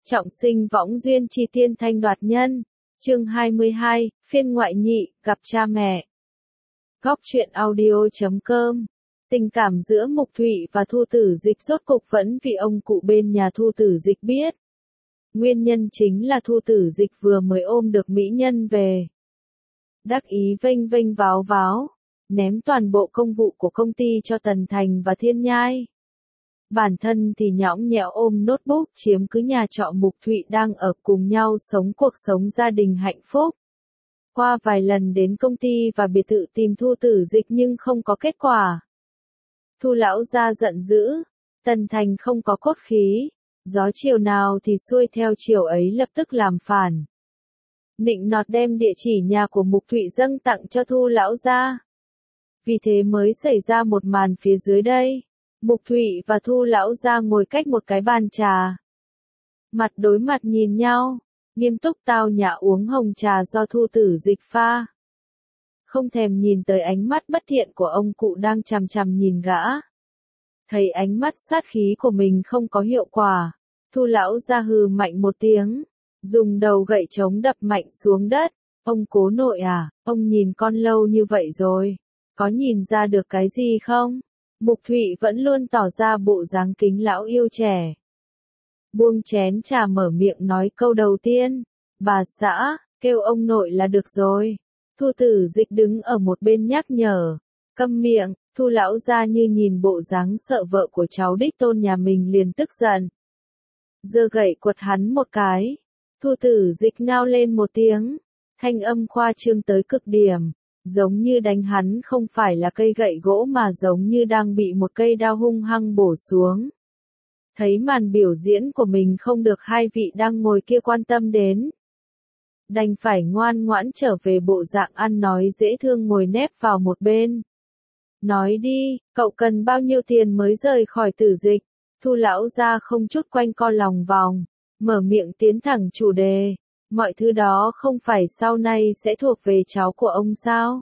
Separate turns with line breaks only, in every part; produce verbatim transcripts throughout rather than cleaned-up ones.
Trọng sinh võng duyên chi tiên thanh đoạt nhân. Chương hai mươi hai, phiên ngoại nhị, gặp cha mẹ. Góc truyện audio chấm com. Tình cảm giữa Mục Thụy và Thu Tử Dịch rốt cục vẫn vì ông cụ bên nhà Thu Tử Dịch biết. Nguyên nhân chính là Thu Tử Dịch vừa mới ôm được mỹ nhân về. Đắc ý vênh vênh váo váo, ném toàn bộ công vụ của công ty cho Tần Thành và Thiên Nhai. Bản thân thì nhõng nhẽo ôm notebook chiếm cứ nhà trọ Mục Thụy đang ở cùng nhau sống cuộc sống gia đình hạnh phúc. Qua vài lần đến công ty và biệt thự tìm Thu Tử Dịch nhưng không có kết quả. Thu lão gia giận dữ, Tần Thành không có cốt khí, gió chiều nào thì xuôi theo chiều ấy lập tức làm phản. Nịnh nọt đem địa chỉ nhà của Mục Thụy dâng tặng cho Thu lão gia. Vì thế mới xảy ra một màn phía dưới đây. Mục Thụy và Thu lão gia ngồi cách một cái bàn trà. Mặt đối mặt nhìn nhau, nghiêm túc tao nhã uống hồng trà do Thu Tử Dịch pha. Không thèm nhìn tới ánh mắt bất thiện của ông cụ đang chằm chằm nhìn gã. Thấy ánh mắt sát khí của mình không có hiệu quả, Thu lão gia hừ mạnh một tiếng, dùng đầu gậy trống đập mạnh xuống đất. Ông cố nội à, ông nhìn con lâu như vậy rồi, có nhìn ra được cái gì không? Mục Thụy vẫn luôn tỏ ra bộ dáng kính lão yêu trẻ. Buông chén trà mở miệng nói câu đầu tiên, bà xã, kêu ông nội là được rồi. Thu Tử Dịch đứng ở một bên nhắc nhở, câm miệng. Thu lão gia như nhìn bộ dáng sợ vợ của cháu đích tôn nhà mình liền tức giận. Giơ gậy quật hắn một cái. Thu Tử Dịch ngao lên một tiếng, thanh âm khoa trương tới cực điểm, giống như đánh hắn không phải là cây gậy gỗ mà giống như đang bị một cây đao hung hăng bổ xuống. Thấy màn biểu diễn của mình không được hai vị đang ngồi kia quan tâm đến, đành phải ngoan ngoãn trở về bộ dạng ăn nói dễ thương ngồi nép vào một bên. Nói đi, cậu cần bao nhiêu tiền mới rời khỏi Tử Dịch? Thu lão gia không chút quanh co lòng vòng, mở miệng tiến thẳng chủ đề. Mọi thứ đó không phải sau này sẽ thuộc về cháu của ông sao?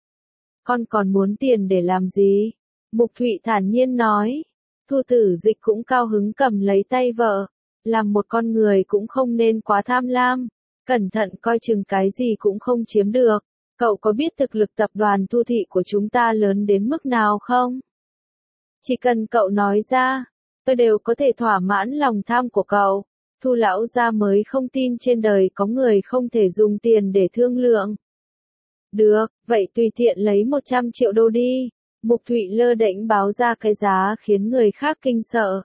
Con còn muốn tiền để làm gì? Mục Thụy thản nhiên nói. Thu Tử Dịch cũng cao hứng cầm lấy tay vợ. Làm một con người cũng không nên quá tham lam. Cẩn thận coi chừng cái gì cũng không chiếm được. Cậu có biết thực lực tập đoàn Thu Thị của chúng ta lớn đến mức nào không? Chỉ cần cậu nói ra, tôi đều có thể thỏa mãn lòng tham của cậu. Thu lão gia mới không tin trên đời có người không thể dùng tiền để thương lượng. Được, vậy tùy tiện lấy một trăm triệu đô đi. Mục Thụy lơ đễnh báo ra cái giá khiến người khác kinh sợ.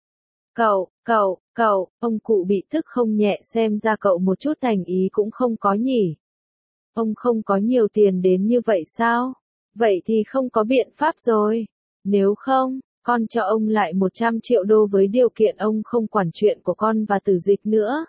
Cậu, cậu, cậu, ông cụ bị tức không nhẹ xem ra cậu một chút thành ý cũng không có nhỉ. Ông không có nhiều tiền đến như vậy sao? Vậy thì không có biện pháp rồi. Nếu không, con cho ông lại một trăm triệu đô với điều kiện ông không quản chuyện của con và Tử Dịch nữa.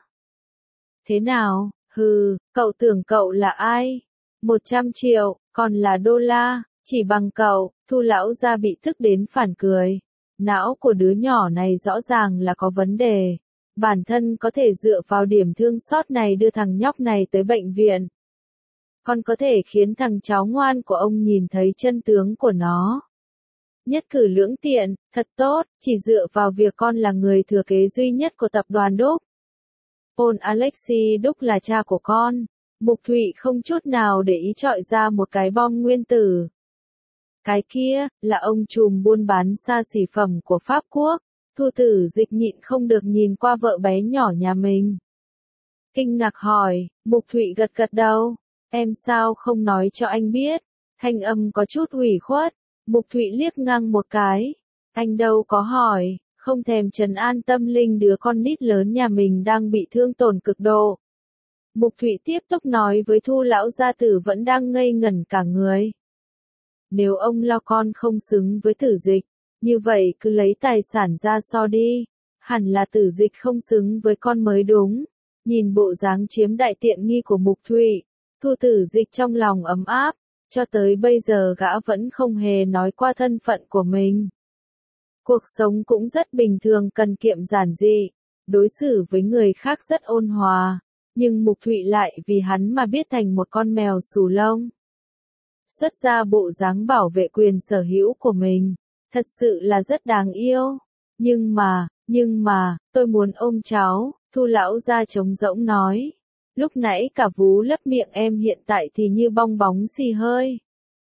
Thế nào? Hừ, cậu tưởng cậu là ai? một trăm triệu, còn là đô la, chỉ bằng cậu. Thu lão gia bị tức đến phản cười. Não của đứa nhỏ này rõ ràng là có vấn đề. Bản thân có thể dựa vào điểm thương xót này đưa thằng nhóc này tới bệnh viện. Con có thể khiến thằng cháu ngoan của ông nhìn thấy chân tướng của nó. Nhất cử lưỡng tiện, thật tốt, chỉ dựa vào việc con là người thừa kế duy nhất của tập đoàn Đúc. Paul Alexei Đúc là cha của con. Mục Thụy không chút nào để ý chọi ra một cái bom nguyên tử. Cái kia, là ông trùm buôn bán xa xỉ phẩm của Pháp Quốc. Thu Tử Dịch nhịn không được nhìn qua vợ bé nhỏ nhà mình. Kinh ngạc hỏi, Mục Thụy gật gật đầu. Em sao không nói cho anh biết? Thanh âm có chút ủy khuất. Mục Thụy liếc ngang một cái. Anh đâu có hỏi, không thèm trấn an tâm linh đứa con nít lớn nhà mình đang bị thương tổn cực độ. Mục Thụy tiếp tục nói với Thu lão gia tử vẫn đang ngây ngẩn cả người. Nếu ông lo con không xứng với Tử Dịch, như vậy cứ lấy tài sản ra so đi. Hẳn là Tử Dịch không xứng với con mới đúng. Nhìn bộ dáng chiếm đại tiện nghi của Mục Thụy, Thu Tử Dịch trong lòng ấm áp. Cho tới bây giờ gã vẫn không hề nói qua thân phận của mình. Cuộc sống cũng rất bình thường cần kiệm giản dị, đối xử với người khác rất ôn hòa, nhưng Mục Thụy lại vì hắn mà biết thành một con mèo xù lông. Xuất ra bộ dáng bảo vệ quyền sở hữu của mình, thật sự là rất đáng yêu. Nhưng mà, nhưng mà, tôi muốn ôm cháu, Thu lão gia trống rỗng nói. Lúc nãy cả vú lấp miệng em hiện tại thì như bong bóng xì hơi.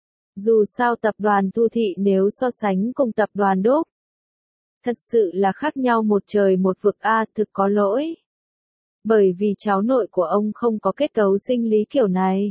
Dù sao tập đoàn Thu thị nếu so sánh cùng tập đoàn Đúc, thật sự là khác nhau một trời một vực a, thực có lỗi. Bởi vì cháu nội của ông không có kết cấu sinh lý kiểu này.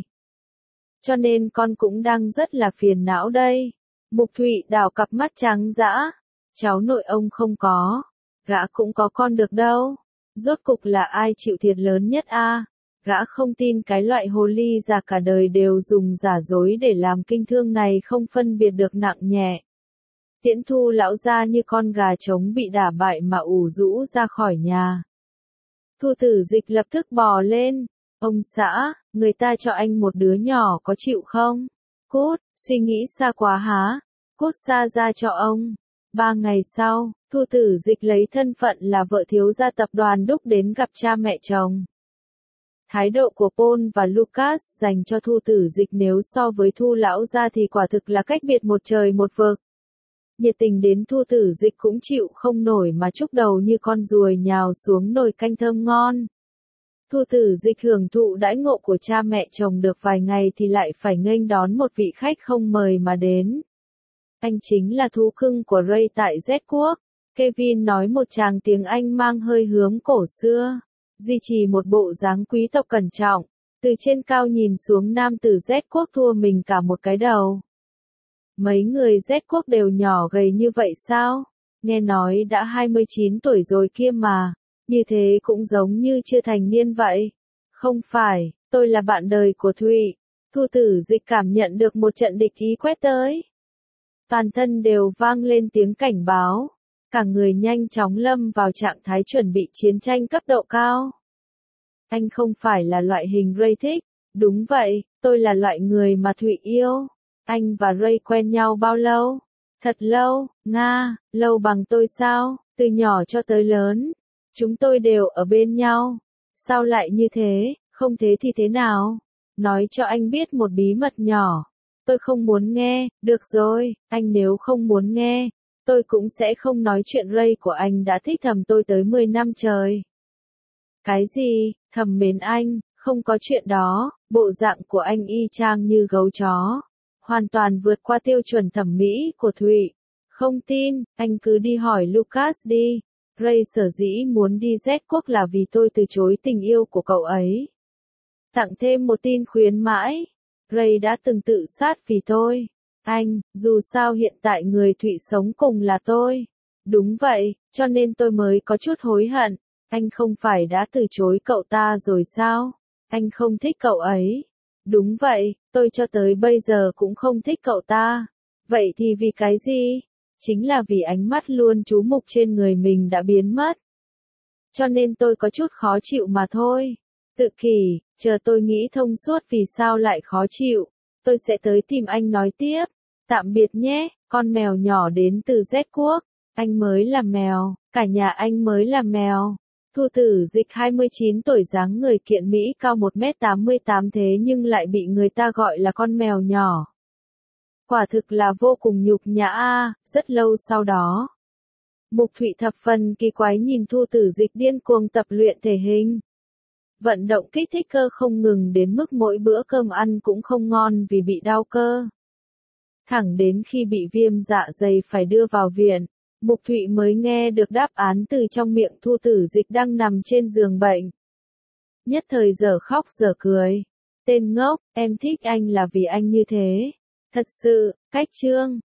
Cho nên con cũng đang rất là phiền não đây. Mục Thụy đảo cặp mắt trắng dã. Cháu nội ông không có. Gã cũng có con được đâu. Rốt cục là ai chịu thiệt lớn nhất a? Gã không tin cái loại hồ ly già cả đời đều dùng giả dối để làm kinh thương này không phân biệt được nặng nhẹ. Tiễn Thu lão gia như con gà trống bị đả bại mà ủ rũ ra khỏi nhà. Thu Tử Dịch lập tức bò lên. Ông xã, người ta cho anh một đứa nhỏ có chịu không? Cút, suy nghĩ xa quá há? Cút xa ra cho ông. Ba ngày sau, Thu Tử Dịch lấy thân phận là vợ thiếu gia tập đoàn Đúc đến gặp cha mẹ chồng. Thái độ của Paul và Lucas dành cho Thu Tử Dịch nếu so với Thu lão gia thì quả thực là cách biệt một trời một vực. Nhiệt tình đến Thu Tử Dịch cũng chịu không nổi mà chúc đầu như con ruồi nhào xuống nồi canh thơm ngon. Thu Tử Dịch hưởng thụ đãi ngộ của cha mẹ chồng được vài ngày thì lại phải nghênh đón một vị khách không mời mà đến. Anh chính là thú cưng của Ray tại Z quốc. Kevin nói một tràng tiếng Anh mang hơi hướng cổ xưa, duy trì một bộ dáng quý tộc cẩn trọng, từ trên cao nhìn xuống nam tử Z quốc thua mình cả một cái đầu. Mấy người Z quốc đều nhỏ gầy như vậy sao? Nghe nói đã hai mươi chín tuổi rồi kia mà, như thế cũng giống như chưa thành niên vậy. Không phải, tôi là bạn đời của Thụy. Thu Tử Dịch cảm nhận được một trận địch ý quét tới. Toàn thân đều vang lên tiếng cảnh báo. Cả người nhanh chóng lâm vào trạng thái chuẩn bị chiến tranh cấp độ cao. Anh không phải là loại hình Ray thích. Đúng vậy, tôi là loại người mà Thụy yêu. Anh và Ray quen nhau bao lâu? Thật lâu, Nga, lâu bằng tôi sao? Từ nhỏ cho tới lớn, chúng tôi đều ở bên nhau. Sao lại như thế, không thế thì thế nào? Nói cho anh biết một bí mật nhỏ. Tôi không muốn nghe, được rồi, anh nếu không muốn nghe, tôi cũng sẽ không nói chuyện Ray của anh đã thích thầm tôi tới mười năm trời. Cái gì, thầm mến anh, không có chuyện đó, bộ dạng của anh y chang như gấu chó. Hoàn toàn vượt qua tiêu chuẩn thẩm mỹ của Thụy. Không tin, anh cứ đi hỏi Lucas đi. Ray sở dĩ muốn đi Z quốc là vì tôi từ chối tình yêu của cậu ấy. Tặng thêm một tin khuyến mãi. Ray đã từng tự sát vì tôi. Anh, dù sao hiện tại người Thụy sống cùng là tôi. Đúng vậy, cho nên tôi mới có chút hối hận. Anh không phải đã từ chối cậu ta rồi sao? Anh không thích cậu ấy. Đúng vậy, tôi cho tới bây giờ cũng không thích cậu ta. Vậy thì vì cái gì? Chính là vì ánh mắt luôn chú mục trên người mình đã biến mất. Cho nên tôi có chút khó chịu mà thôi. Tự kỷ, chờ tôi nghĩ thông suốt vì sao lại khó chịu. Tôi sẽ tới tìm anh nói tiếp. Tạm biệt nhé, con mèo nhỏ đến từ Z quốc. Anh mới là mèo, cả nhà anh mới là mèo. Thu Tử Dịch hai mươi chín tuổi dáng người kiện Mỹ cao một mét tám mươi tám thế nhưng lại bị người ta gọi là con mèo nhỏ. Quả thực là vô cùng nhục nhã a. Rất lâu sau đó, Mục Thụy thập phần kỳ quái nhìn Thu Tử Dịch điên cuồng tập luyện thể hình. Vận động kích thích cơ không ngừng đến mức mỗi bữa cơm ăn cũng không ngon vì bị đau cơ. Thẳng đến khi bị viêm dạ dày phải đưa vào viện, Mục Thụy mới nghe được đáp án từ trong miệng Thu Tử Dịch đang nằm trên giường bệnh. Nhất thời giờ khóc giờ cười. Tên ngốc, em thích anh là vì anh như thế. Thật sự, cách chương.